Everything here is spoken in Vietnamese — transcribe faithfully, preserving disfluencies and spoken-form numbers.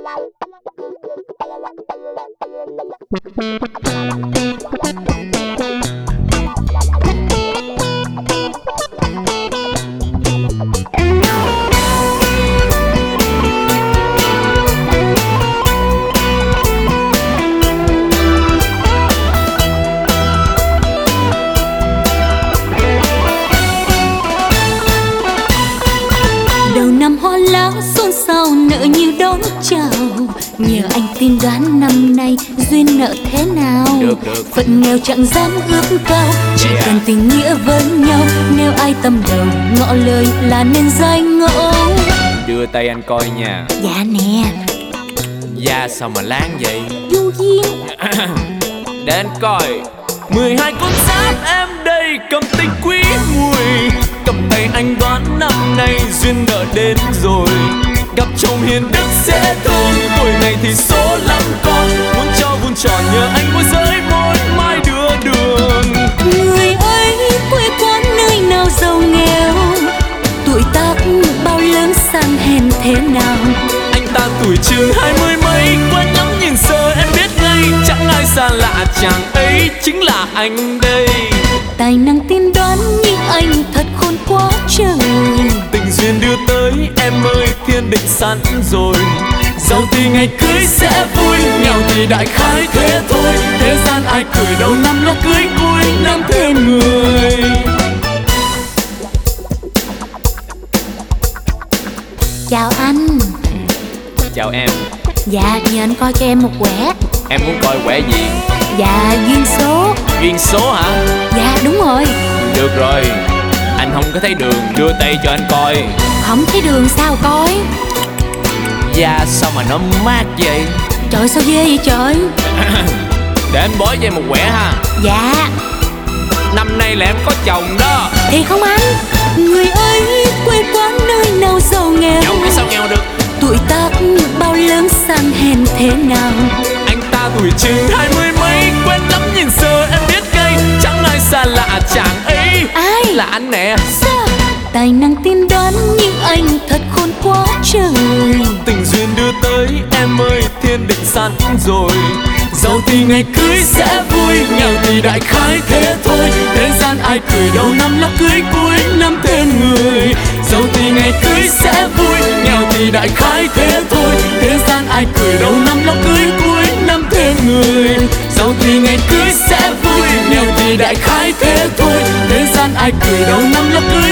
Nhờ anh tiên đoán năm nay duyên nợ thế nào. Được được. Phận nghèo chẳng dám ước cao, chỉ Yeah. cần tình nghĩa với nhau. Nếu ai tâm đầu ngỏ lời là nên danh ngộ. Đưa tay anh coi nha. Dạ nè. Da sao mà láng vậy? Du duyên. Để anh coi. Mười hai con giáp em đây cầm tình quý mùi. Cầm tay anh đoán năm nay duyên nợ đến rồi. Gặp chồng hiền đức sẽ thương, tuổi này thì số lắm con. Muốn cho vun tròn nhờ anh môi giới môi mai đưa đường. Người ấy quê quán nơi nào giàu nghèo, tuổi tác bao lớn sang hèn thế nào. Anh ta tuổi chừng hai mươi mấy, quen ngắm nhìn sơ em biết ngay. Chẳng ai xa lạ chàng ấy chính là anh đây. Tài năng tiên đoán nhưng anh thật khôn quá trời. Tình duyên đưa tới em ơi thiên định sẵn rồi. Giàu thì ngày cưới sẽ vui, nghèo thì đại khái thế thôi. Thế gian ai cười đâu năm nó cưới cuối năm thêm người. Chào anh. Chào em. Dạ nhờ anh coi cho em một quẻ. Em muốn coi quẻ gì? Dạ duyên số. Duyên số hả? Dạ đúng rồi. Được rồi. Anh không có thấy đường, đưa tay cho anh coi. Không thấy đường sao coi? Da sao mà nó mát vậy? Trời sao ghê vậy trời? Để anh bói cho em một quẻ ha. Dạ. Năm nay là em có chồng đó. Thì không anh. Người ấy quê quán nơi nào giàu nghèo. Giàu cái sao nghèo được? Tuổi tác bao lớn sang hèn thế nào. Anh ta tuổi chừng hai mươi mấy, quen lắm nhìn sơ em biết ngay. Chẳng ai xa lạ chàng ấy. Ai? Là anh nè. Sao? Tài năng tiên đoán nhưng anh thật khôn quá trời. Tình duyên đưa tới em ơi thiên định sẵn rồi. Giàu thì ngày cưới sẽ vui, nghèo thì đại khái thế thôi. Thế gian ai cười đâu năm nó cưới cuối năm thêm người. Giàu thì ngày cưới sẽ vui, nghèo thì đại khái thế thôi. Thế gian ai cười đâu năm nó cưới cuối năm thêm người. Giàu thì ngày cưới sẽ vui, nghèo thì đại khái thế thôi. Thế gian ai cười đâu năm nó cưới